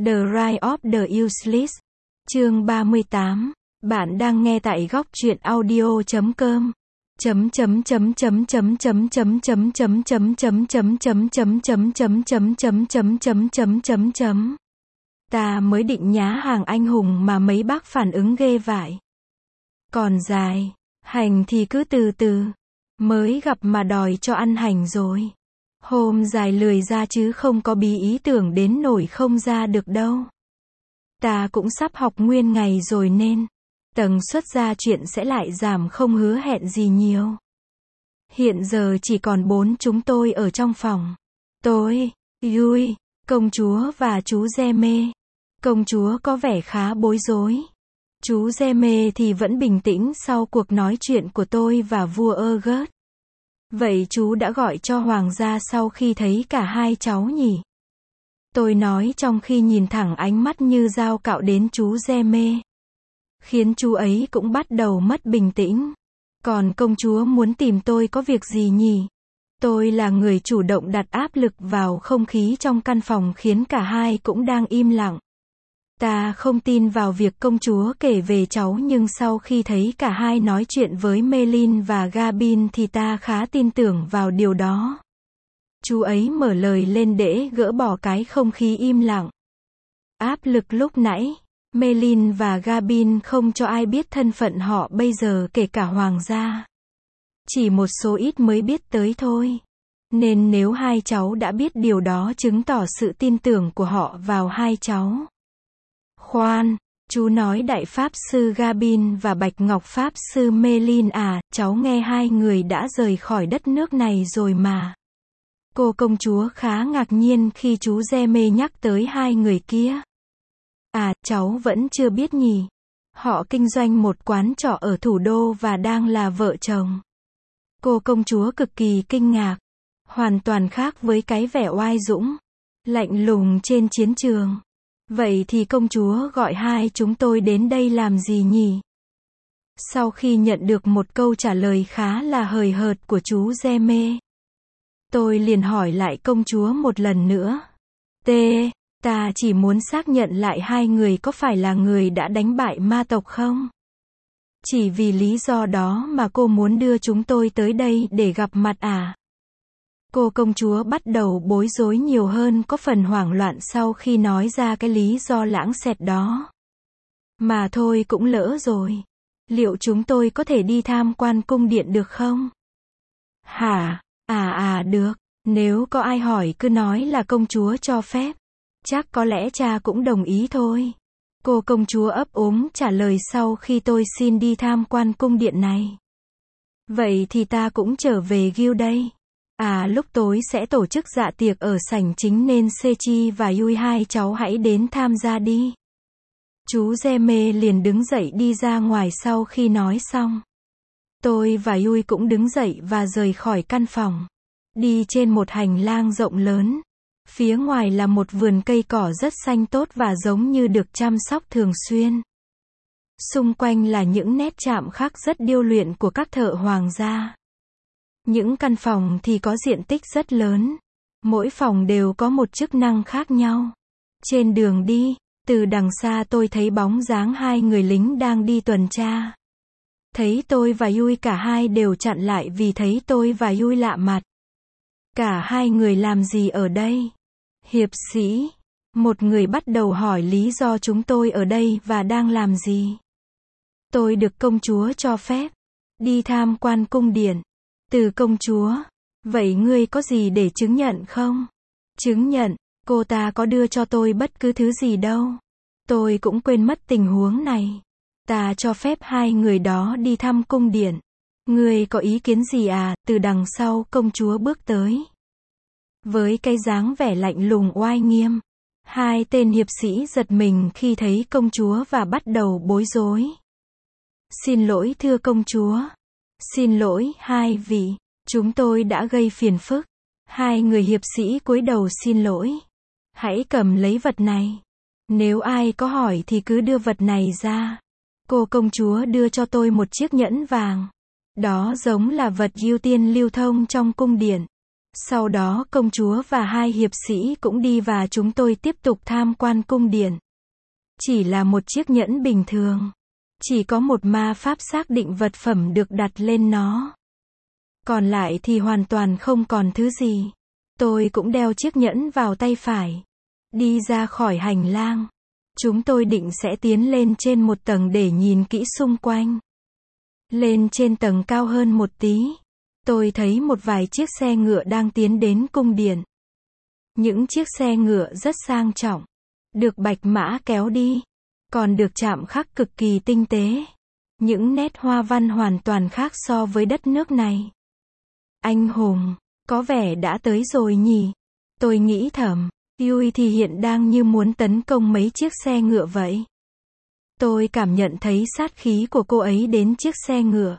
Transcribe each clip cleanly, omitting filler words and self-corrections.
The Rise of the Useless. Chương 38. Bạn đang nghe tại góc truyện audio.com. Ta mới định nhá hàng anh hùng mà mấy bác phản ứng ghê vãi. Còn dài, hành thì cứ từ từ. Mới gặp mà đòi cho ăn hành rồi. Hôm dài lười ra chứ không có bí ý tưởng đến nổi không ra được đâu. Ta cũng sắp học nguyên ngày rồi nên tần suất ra chuyện sẽ lại giảm, không hứa hẹn gì nhiều. Hiện giờ chỉ còn 4 chúng tôi ở trong phòng. Tôi, Yui, công chúa và chú Geme. Công chúa có vẻ khá bối rối. Chú Geme thì vẫn bình tĩnh sau cuộc nói chuyện của tôi và vua Urgot. Vậy chú đã gọi cho hoàng gia sau khi thấy cả hai cháu nhỉ? Tôi nói trong khi nhìn thẳng ánh mắt như dao cạo đến chú Geme. Khiến chú ấy cũng bắt đầu mất bình tĩnh. Còn công chúa muốn tìm tôi có việc gì nhỉ? Tôi là người chủ động đặt áp lực vào không khí trong căn phòng khiến cả hai cũng đang im lặng. Ta không tin vào việc công chúa kể về cháu, nhưng sau khi thấy cả hai nói chuyện với Melin và Gabin thì ta khá tin tưởng vào điều đó. Chú ấy mở lời lên để gỡ bỏ cái không khí im lặng. Áp lực lúc nãy, Melin và Gabin không cho ai biết thân phận họ bây giờ, kể cả hoàng gia. Chỉ một số ít mới biết tới thôi. Nên nếu hai cháu đã biết điều đó chứng tỏ sự tin tưởng của họ vào hai cháu. Khoan, chú nói Đại Pháp Sư Gabin và Bạch Ngọc Pháp Sư Melin à? Cháu nghe hai người đã rời khỏi đất nước này rồi mà. Cô công chúa khá ngạc nhiên khi chú Geme nhắc tới hai người kia. À, cháu vẫn chưa biết nhỉ. Họ kinh doanh một quán trọ ở thủ đô và đang là vợ chồng. Cô công chúa cực kỳ kinh ngạc. Hoàn toàn khác với cái vẻ oai dũng, lạnh lùng trên chiến trường. Vậy thì công chúa gọi hai chúng tôi đến đây làm gì nhỉ? Sau khi nhận được một câu trả lời khá là hời hợt của chú Geme, tôi liền hỏi lại công chúa một lần nữa. Ta chỉ muốn xác nhận lại hai người có phải là người đã đánh bại ma tộc không? Chỉ vì lý do đó mà cô muốn đưa chúng tôi tới đây để gặp mặt à? Cô công chúa bắt đầu bối rối nhiều hơn, có phần hoảng loạn sau khi nói ra cái lý do lãng xẹt đó. Mà thôi cũng lỡ rồi. Liệu chúng tôi có thể đi tham quan cung điện được không? Hả? Được. Nếu có ai hỏi cứ nói là công chúa cho phép. Chắc có lẽ cha cũng đồng ý thôi. Cô công chúa ấp úng trả lời sau khi tôi xin đi tham quan cung điện này. Vậy thì ta cũng trở về Gil đây. Lúc tối sẽ tổ chức dạ tiệc ở sảnh chính nên Sechi và Yui hai cháu hãy đến tham gia đi. Chú Geme liền đứng dậy đi ra ngoài sau khi nói xong. Tôi và Yui cũng đứng dậy và rời khỏi căn phòng. Đi trên một hành lang rộng lớn. Phía ngoài là một vườn cây cỏ rất xanh tốt và giống như được chăm sóc thường xuyên. Xung quanh là những nét chạm khắc rất điêu luyện của các thợ hoàng gia. Những căn phòng thì có diện tích rất lớn. Mỗi phòng đều có một chức năng khác nhau. Trên đường đi, từ đằng xa tôi thấy bóng dáng hai người lính đang đi tuần tra. Thấy tôi và Yui cả hai đều chặn lại vì thấy tôi và Yui lạ mặt. Cả hai người làm gì ở đây? Hiệp sĩ, một người bắt đầu hỏi lý do chúng tôi ở đây và đang làm gì. Tôi được công chúa cho phép đi tham quan cung điện. Từ công chúa, vậy ngươi có gì để chứng nhận không? Chứng nhận, cô ta có đưa cho tôi bất cứ thứ gì đâu. Tôi cũng quên mất tình huống này. Ta cho phép hai người đó đi thăm cung điện. Ngươi có ý kiến gì à? Từ đằng sau công chúa bước tới. Với cái dáng vẻ lạnh lùng oai nghiêm. Hai tên hiệp sĩ giật mình khi thấy công chúa và bắt đầu bối rối. Xin lỗi thưa công chúa. Xin lỗi, hai vị. Chúng tôi đã gây phiền phức. Hai người hiệp sĩ cúi đầu xin lỗi. Hãy cầm lấy vật này. Nếu ai có hỏi thì cứ đưa vật này ra. Cô công chúa đưa cho tôi một chiếc nhẫn vàng. Đó giống là vật ưu tiên lưu thông trong cung điện. Sau đó công chúa và hai hiệp sĩ cũng đi và chúng tôi tiếp tục tham quan cung điện. Chỉ là một chiếc nhẫn bình thường. Chỉ có một ma pháp xác định vật phẩm được đặt lên nó. Còn lại thì hoàn toàn không còn thứ gì. Tôi cũng đeo chiếc nhẫn vào tay phải. Đi ra khỏi hành lang. Chúng tôi định sẽ tiến lên trên một tầng để nhìn kỹ xung quanh. Lên trên tầng cao hơn một tí. Tôi thấy một vài chiếc xe ngựa đang tiến đến cung điện. Những chiếc xe ngựa rất sang trọng. Được bạch mã kéo đi. Còn được chạm khắc cực kỳ tinh tế. Những nét hoa văn hoàn toàn khác so với đất nước này. Anh hùng, có vẻ đã tới rồi nhỉ? Tôi nghĩ thầm, Yui thì hiện đang như muốn tấn công mấy chiếc xe ngựa vậy. Tôi cảm nhận thấy sát khí của cô ấy đến chiếc xe ngựa.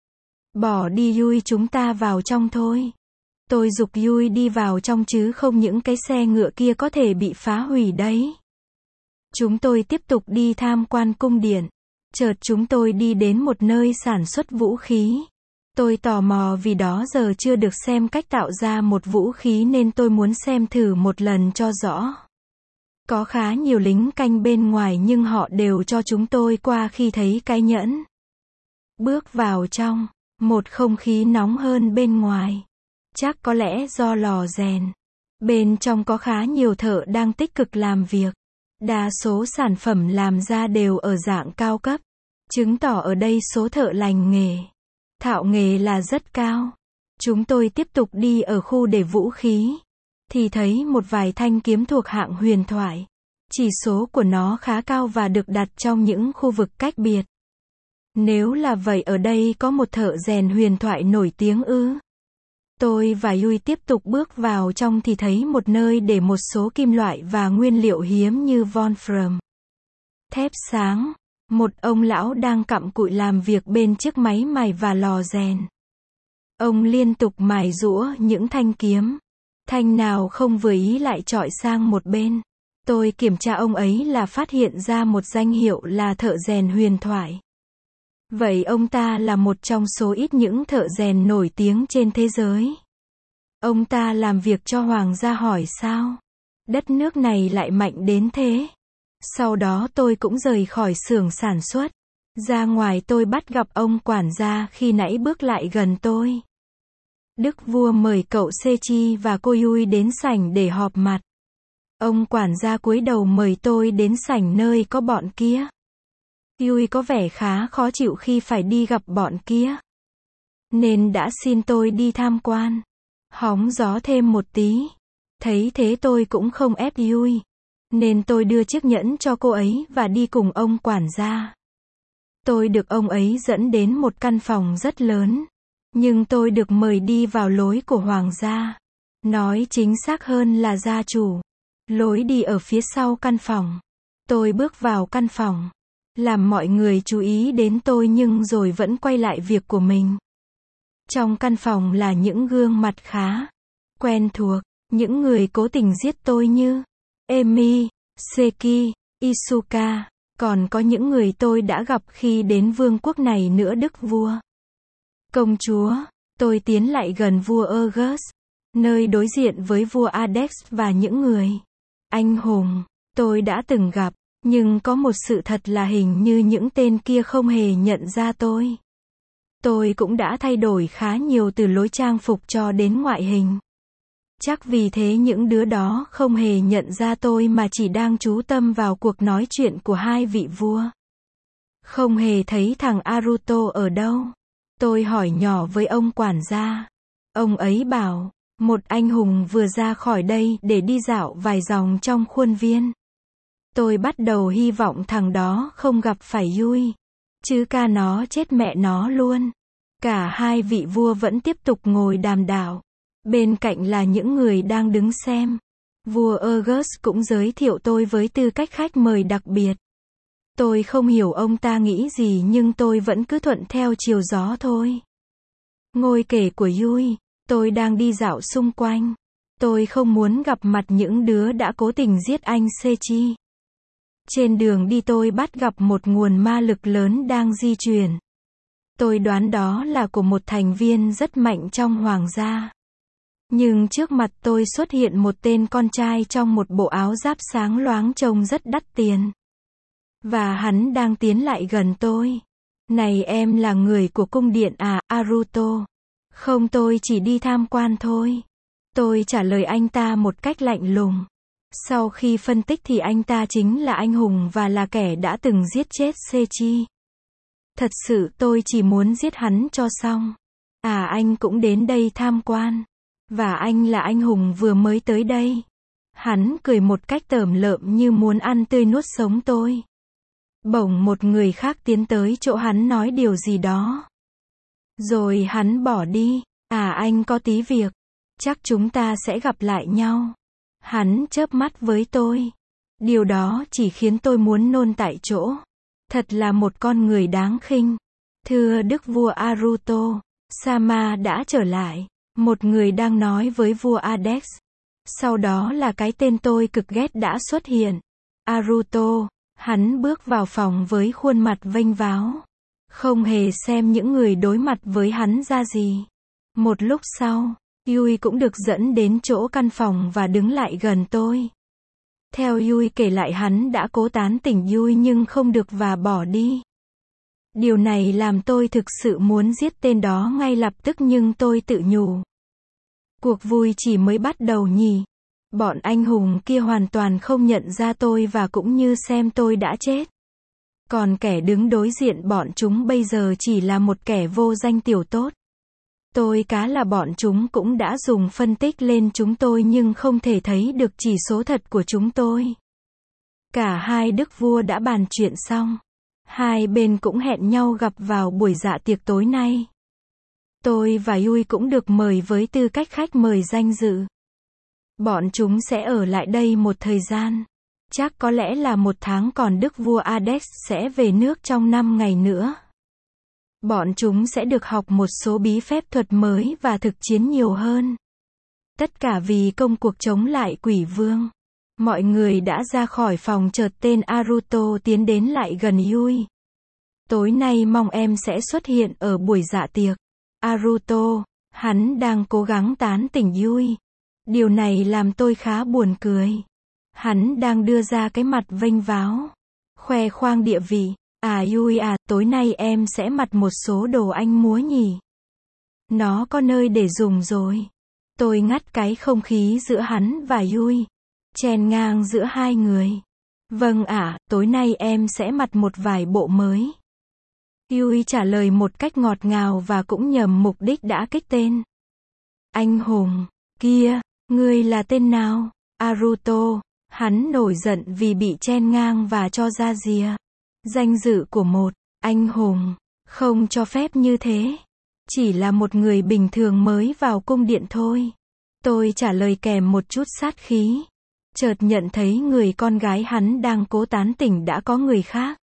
Bỏ đi Yui, chúng ta vào trong thôi. Tôi giục Yui đi vào trong chứ không những cái xe ngựa kia có thể bị phá hủy đấy. Chúng tôi tiếp tục đi tham quan cung điện. Chợt chúng tôi đi đến một nơi sản xuất vũ khí. Tôi tò mò vì đó giờ chưa được xem cách tạo ra một vũ khí nên tôi muốn xem thử một lần cho rõ. Có khá nhiều lính canh bên ngoài nhưng họ đều cho chúng tôi qua khi thấy cái nhẫn. Bước vào trong, một không khí nóng hơn bên ngoài. Chắc có lẽ do lò rèn. Bên trong có khá nhiều thợ đang tích cực làm việc. Đa số sản phẩm làm ra đều ở dạng cao cấp. Chứng tỏ ở đây số thợ lành nghề, thạo nghề là rất cao. Chúng tôi tiếp tục đi ở khu để vũ khí. Thì thấy một vài thanh kiếm thuộc hạng huyền thoại. Chỉ số của nó khá cao và được đặt trong những khu vực cách biệt. Nếu là vậy ở đây có một thợ rèn huyền thoại nổi tiếng ư? Tôi và Yui tiếp tục bước vào trong thì thấy một nơi để một số kim loại và nguyên liệu hiếm như wolfram, thép sáng. Một ông lão đang cặm cụi làm việc bên chiếc máy mài và lò rèn. Ông liên tục mài giũa những thanh kiếm. Thanh nào không vừa ý lại chọi sang một bên. Tôi kiểm tra ông ấy là phát hiện ra một danh hiệu là thợ rèn huyền thoại. Vậy ông ta là một trong số ít những thợ rèn nổi tiếng trên thế giới. Ông ta làm việc cho hoàng gia hỏi sao? Đất nước này lại mạnh đến thế. Sau đó tôi cũng rời khỏi xưởng sản xuất. Ra ngoài tôi bắt gặp ông quản gia khi nãy bước lại gần tôi. Đức vua mời cậu Sechi và cô Yui đến sảnh để họp mặt. Ông quản gia cúi đầu mời tôi đến sảnh nơi có bọn kia. Yui có vẻ khá khó chịu khi phải đi gặp bọn kia. Nên đã xin tôi đi tham quan. Hóng gió thêm một tí. Thấy thế tôi cũng không ép Yui. Nên tôi đưa chiếc nhẫn cho cô ấy và đi cùng ông quản gia. Tôi được ông ấy dẫn đến một căn phòng rất lớn. Nhưng tôi được mời đi vào lối của hoàng gia. Nói chính xác hơn là gia chủ. Lối đi ở phía sau căn phòng. Tôi bước vào căn phòng. Làm mọi người chú ý đến tôi nhưng rồi vẫn quay lại việc của mình. Trong căn phòng là những gương mặt khá quen thuộc. Những người cố tình giết tôi như Emi, Seki, Isuka. Còn có những người tôi đã gặp khi đến vương quốc này nữa, đức vua, công chúa. Tôi tiến lại gần vua August, nơi đối diện với vua Adex và những người anh hùng tôi đã từng gặp. Nhưng có một sự thật là hình như những tên kia không hề nhận ra tôi. Tôi cũng đã thay đổi khá nhiều từ lối trang phục cho đến ngoại hình. Chắc vì thế những đứa đó không hề nhận ra tôi mà chỉ đang chú tâm vào cuộc nói chuyện của hai vị vua. Không hề thấy thằng Aruto ở đâu. Tôi hỏi nhỏ với ông quản gia. Ông ấy bảo, một anh hùng vừa ra khỏi đây để đi dạo vài vòng trong khuôn viên. Tôi bắt đầu hy vọng thằng đó không gặp phải Yui. Chứ ca nó chết mẹ nó luôn. Cả hai vị vua vẫn tiếp tục ngồi đàm đạo. Bên cạnh là những người đang đứng xem. Vua August cũng giới thiệu tôi với tư cách khách mời đặc biệt. Tôi không hiểu ông ta nghĩ gì nhưng tôi vẫn cứ thuận theo chiều gió thôi. Ngôi kể của Yui. Tôi đang đi dạo xung quanh. Tôi không muốn gặp mặt những đứa đã cố tình giết anh Sechi. Trên đường đi tôi bắt gặp một nguồn ma lực lớn đang di chuyển. Tôi đoán đó là của một thành viên rất mạnh trong hoàng gia. Nhưng trước mặt tôi xuất hiện một tên con trai trong một bộ áo giáp sáng loáng trông rất đắt tiền. Và hắn đang tiến lại gần tôi. Này em là người của cung điện à, Aruto? Không, tôi chỉ đi tham quan thôi. Tôi trả lời anh ta một cách lạnh lùng. Sau khi phân tích thì anh ta chính là anh hùng và là kẻ đã từng giết chết Sechi. Thật sự tôi chỉ muốn giết hắn cho xong. À, anh cũng đến đây tham quan. Và anh là anh hùng vừa mới tới đây. Hắn cười một cách tởm lợm như muốn ăn tươi nuốt sống tôi. Bỗng một người khác tiến tới chỗ hắn nói điều gì đó. Rồi hắn bỏ đi. À, anh có tí việc. Chắc chúng ta sẽ gặp lại nhau. Hắn chớp mắt với tôi. Điều đó chỉ khiến tôi muốn nôn tại chỗ. Thật là một con người đáng khinh. Thưa Đức vua Aruto, Sama đã trở lại. Một người đang nói với vua Adex. Sau đó là cái tên tôi cực ghét đã xuất hiện. Aruto, hắn bước vào phòng với khuôn mặt vênh váo. Không hề xem những người đối mặt với hắn ra gì. Một lúc sau, Yui cũng được dẫn đến chỗ căn phòng và đứng lại gần tôi. Theo Yui kể lại hắn đã cố tán tỉnh Yui nhưng không được và bỏ đi. Điều này làm tôi thực sự muốn giết tên đó ngay lập tức nhưng tôi tự nhủ. Cuộc vui chỉ mới bắt đầu nhỉ. Bọn anh hùng kia hoàn toàn không nhận ra tôi và cũng như xem tôi đã chết. Còn kẻ đứng đối diện bọn chúng bây giờ chỉ là một kẻ vô danh tiểu tốt. Tôi cá là bọn chúng cũng đã dùng phân tích lên chúng tôi nhưng không thể thấy được chỉ số thật của chúng tôi. Cả hai đức vua đã bàn chuyện xong. Hai bên cũng hẹn nhau gặp vào buổi dạ tiệc tối nay. Tôi và Yui cũng được mời với tư cách khách mời danh dự. Bọn chúng sẽ ở lại đây một thời gian. Chắc có lẽ là 1 tháng còn đức vua Adex sẽ về nước trong 5 ngày nữa. Bọn chúng sẽ được học một số bí phép thuật mới và thực chiến nhiều hơn. Tất cả vì công cuộc chống lại quỷ vương. Mọi người đã ra khỏi phòng chợt tên Aruto tiến đến lại gần Yui. Tối nay mong em sẽ xuất hiện ở buổi dạ tiệc. Aruto, hắn đang cố gắng tán tỉnh Yui. Điều này làm tôi khá buồn cười. Hắn đang đưa ra cái mặt vênh váo. Khoe khoang địa vị. À Yui à, tối nay em sẽ mặc một số đồ anh múa nhỉ. Nó có nơi để dùng rồi. Tôi ngắt cái không khí giữa hắn và Yui. Chèn ngang giữa hai người. Vâng ạ, tối nay em sẽ mặc một vài bộ mới. Yui trả lời một cách ngọt ngào và cũng nhầm mục đích đã kích tên. Anh hùng, kia, ngươi là tên nào? Aruto, hắn nổi giận vì bị chen ngang và cho ra rìa. Danh dự của một anh hùng, không cho phép như thế. Chỉ là một người bình thường mới vào cung điện thôi. Tôi trả lời kèm một chút sát khí. Chợt nhận thấy người con gái hắn đang cố tán tỉnh đã có người khác.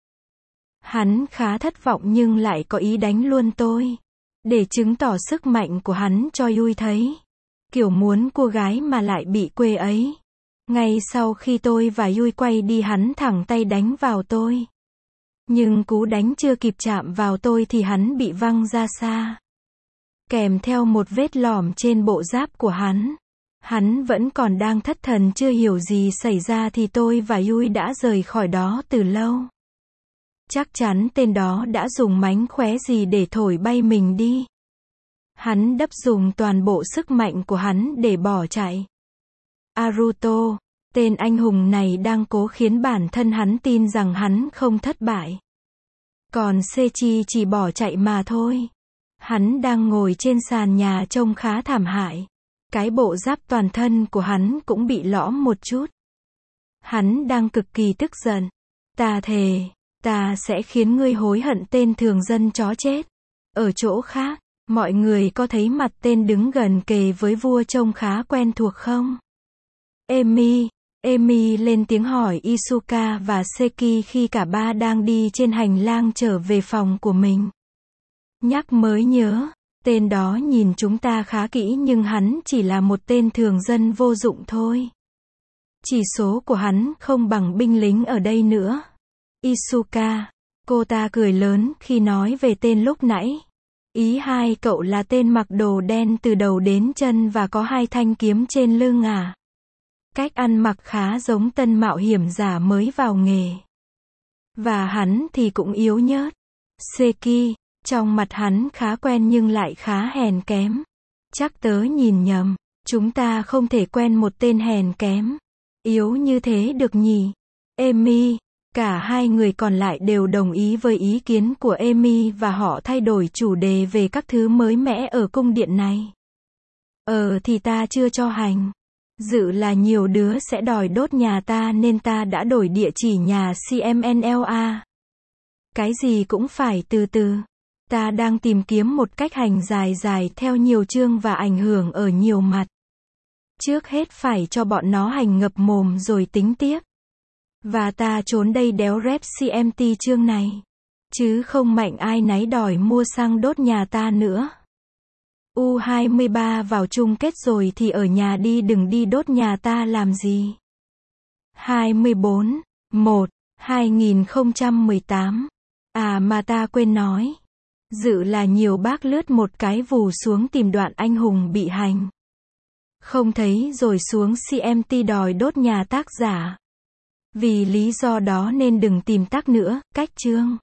Hắn khá thất vọng nhưng lại có ý đánh luôn tôi. Để chứng tỏ sức mạnh của hắn cho Yui thấy. Kiểu muốn cua gái mà lại bị quê ấy. Ngay sau khi tôi và Yui quay đi hắn thẳng tay đánh vào tôi. Nhưng cú đánh chưa kịp chạm vào tôi thì hắn bị văng ra xa. Kèm theo một vết lỏm trên bộ giáp của hắn. Hắn vẫn còn đang thất thần chưa hiểu gì xảy ra thì tôi và Yui đã rời khỏi đó từ lâu. Chắc chắn tên đó đã dùng mánh khóe gì để thổi bay mình đi. Hắn đắp dùng toàn bộ sức mạnh của hắn để bỏ chạy. Aruto, tên anh hùng này đang cố khiến bản thân hắn tin rằng hắn không thất bại. Còn Sechi chỉ bỏ chạy mà thôi. Hắn đang ngồi trên sàn nhà trông khá thảm hại. Cái bộ giáp toàn thân của hắn cũng bị lõm một chút. Hắn đang cực kỳ tức giận. Ta thề, ta sẽ khiến ngươi hối hận tên thường dân chó chết. Ở chỗ khác, mọi người có thấy mặt tên đứng gần kề với vua trông khá quen thuộc không? Emi lên tiếng hỏi Isuka và Seki khi cả ba đang đi trên hành lang trở về phòng của mình. Nhắc mới nhớ, tên đó nhìn chúng ta khá kỹ nhưng hắn chỉ là một tên thường dân vô dụng thôi. Chỉ số của hắn không bằng binh lính ở đây nữa. Isuka, cô ta cười lớn khi nói về tên lúc nãy. Ý hai cậu là tên mặc đồ đen từ đầu đến chân và có hai thanh kiếm trên lưng à? Cách ăn mặc khá giống tân mạo hiểm giả mới vào nghề. Và hắn thì cũng yếu nhớt. Seki, trong mặt hắn khá quen nhưng lại khá hèn kém. Chắc tớ nhìn nhầm. Chúng ta không thể quen một tên hèn kém, yếu như thế được nhỉ? Amy. Cả hai người còn lại đều đồng ý với ý kiến của Amy và họ thay đổi chủ đề về các thứ mới mẻ ở cung điện này. Thì ta chưa cho hành. Dự là nhiều đứa sẽ đòi đốt nhà ta nên ta đã đổi địa chỉ nhà CMNLA. Cái gì cũng phải từ từ. Ta đang tìm kiếm một cách hành dài dài theo nhiều chương và ảnh hưởng ở nhiều mặt. Trước hết phải cho bọn nó hành ngập mồm rồi tính tiếp. Và ta trốn đây đéo rep CMT chương này. Chứ không mạnh ai nấy đòi mua xăng đốt nhà ta nữa. U23 vào chung kết rồi thì ở nhà đi, đừng đi đốt nhà ta làm gì. 24/1/2018. À mà ta quên nói. Dự là nhiều bác lướt một cái vù xuống tìm đoạn anh hùng bị hành. Không thấy rồi xuống CMT đòi đốt nhà tác giả. Vì lý do đó nên đừng tìm tác nữa, cách chương.